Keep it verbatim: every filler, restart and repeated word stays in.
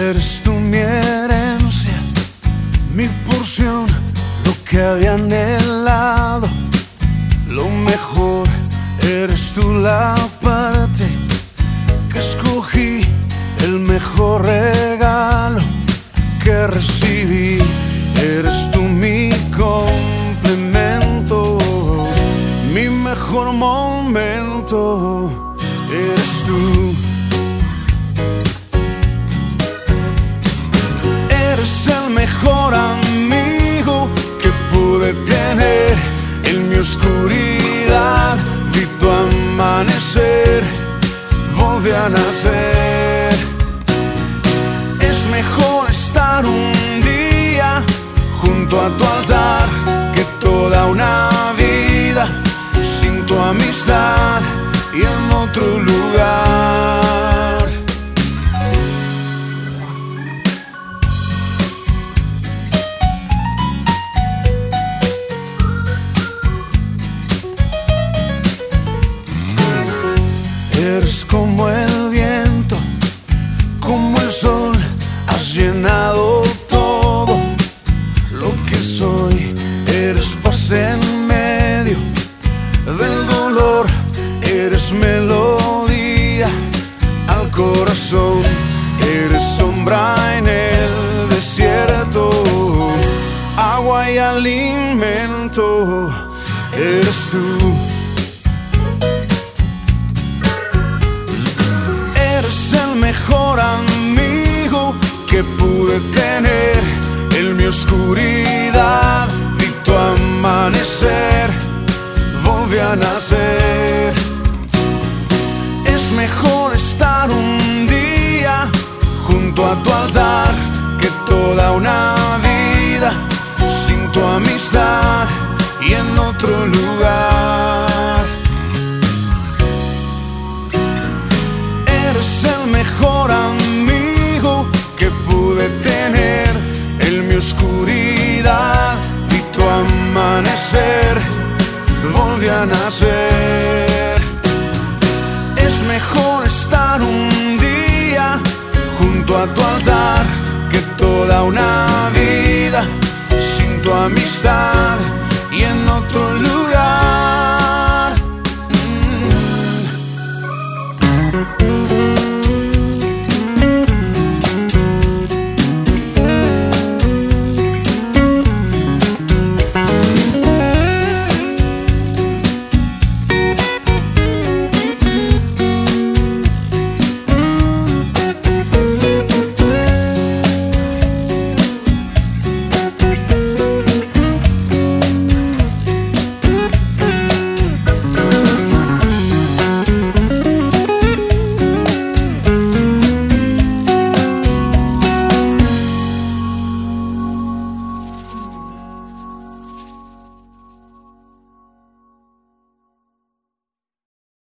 Eres tú mi herencia, mi porción, lo que había anhelado, lo mejor. Eres tú la parte que escogí, el mejor regalo que recibí. Eres tú mi complemento, mi mejor momento. Eres tú. Eres el mejor amigo que pude tener en mi oscuridad. Vi tu amanecer, volví a nacer. Es mejor estar un día junto a tu altar que toda una vida sin tu amistad y en otro lugar. Eres como el viento, como el sol, has llenado todo lo que soy. Eres paz en medio del dolor, eres melodía al corazón. Eres sombra en el desierto, agua y alimento. Eres tú. Eres el mejor amigo que pude tener en mi oscuridad. Vi tu amanecer, volví a nacer. Es mejor estar un día junto a tu altar que toda una vida sin tu amistad y en otro lugar. Eres el mejor amigo que pude tener en mi oscuridad. Vi tu amanecer, volví a nacer. Es mejor estar un día junto a tu altar que toda una vida sin tu amistad y en otro lugar. Mm.